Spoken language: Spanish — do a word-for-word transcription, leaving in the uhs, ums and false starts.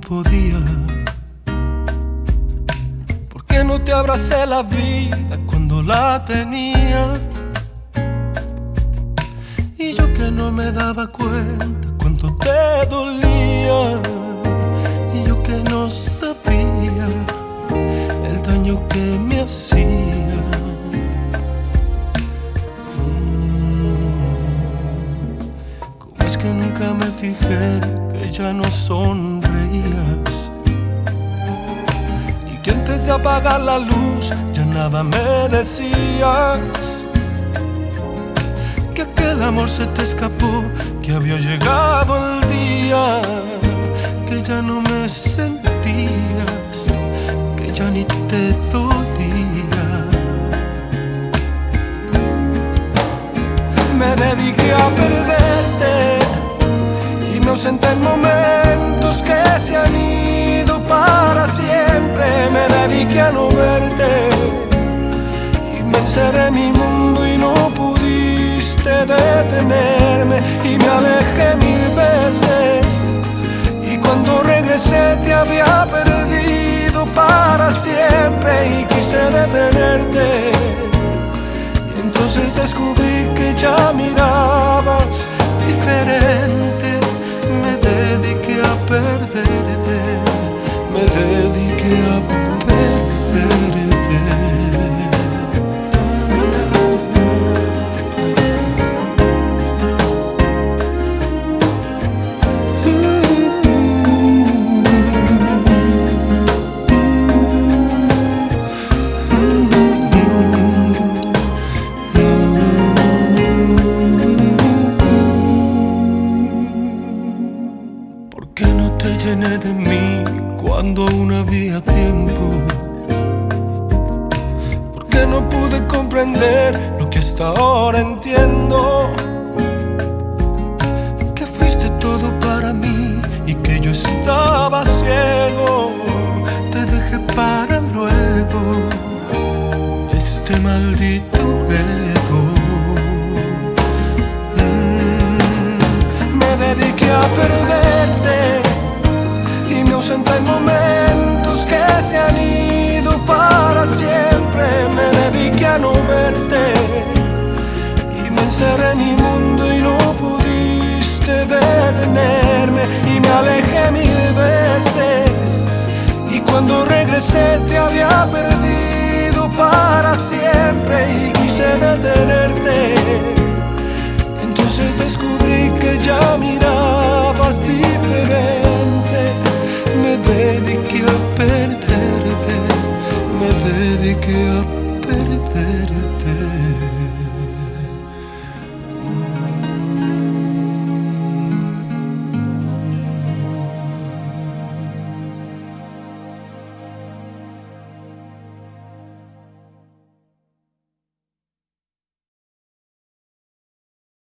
podía. ¿Por qué no te abracé la vida cuando la tenía? Y yo que no me daba cuenta cuánto te dolía. Y yo que no sabía el daño que me hacía. ¿Cómo es que nunca me fijé que ya no sonreías? Y que antes de apagar la luz ya nada me decías. Que aquel amor se te escapó, que había llegado el día, que ya no me sentías, que ya ni te dolía. Me dediqué a perderte y me ausenté en momentos que se han ido para siempre. Me dediqué a no verte y me encerré en mi mundo y no pudiste detenerme. Y me alejé mil veces y cuando regresé te había perdido para siempre. Y quise detenerte y entonces descubrí que ya mirabas diferente. Me dediqué a perderte, me dediqué a perderte. De mí cuando aún había tiempo. Porque no pude comprender lo que hasta ahora entiendo, que fuiste todo para mí y que yo estaba ciego. Te dejé para luego, este maldito ego. mm, Me dediqué a perderte y me ausenté en momentos que se han ido para siempre. Me dediqué a no verte y me encerré en mi mundo y no pudiste detenerme. Y me alejé mil veces y cuando regresé te había perdido para siempre. Y quise detenerte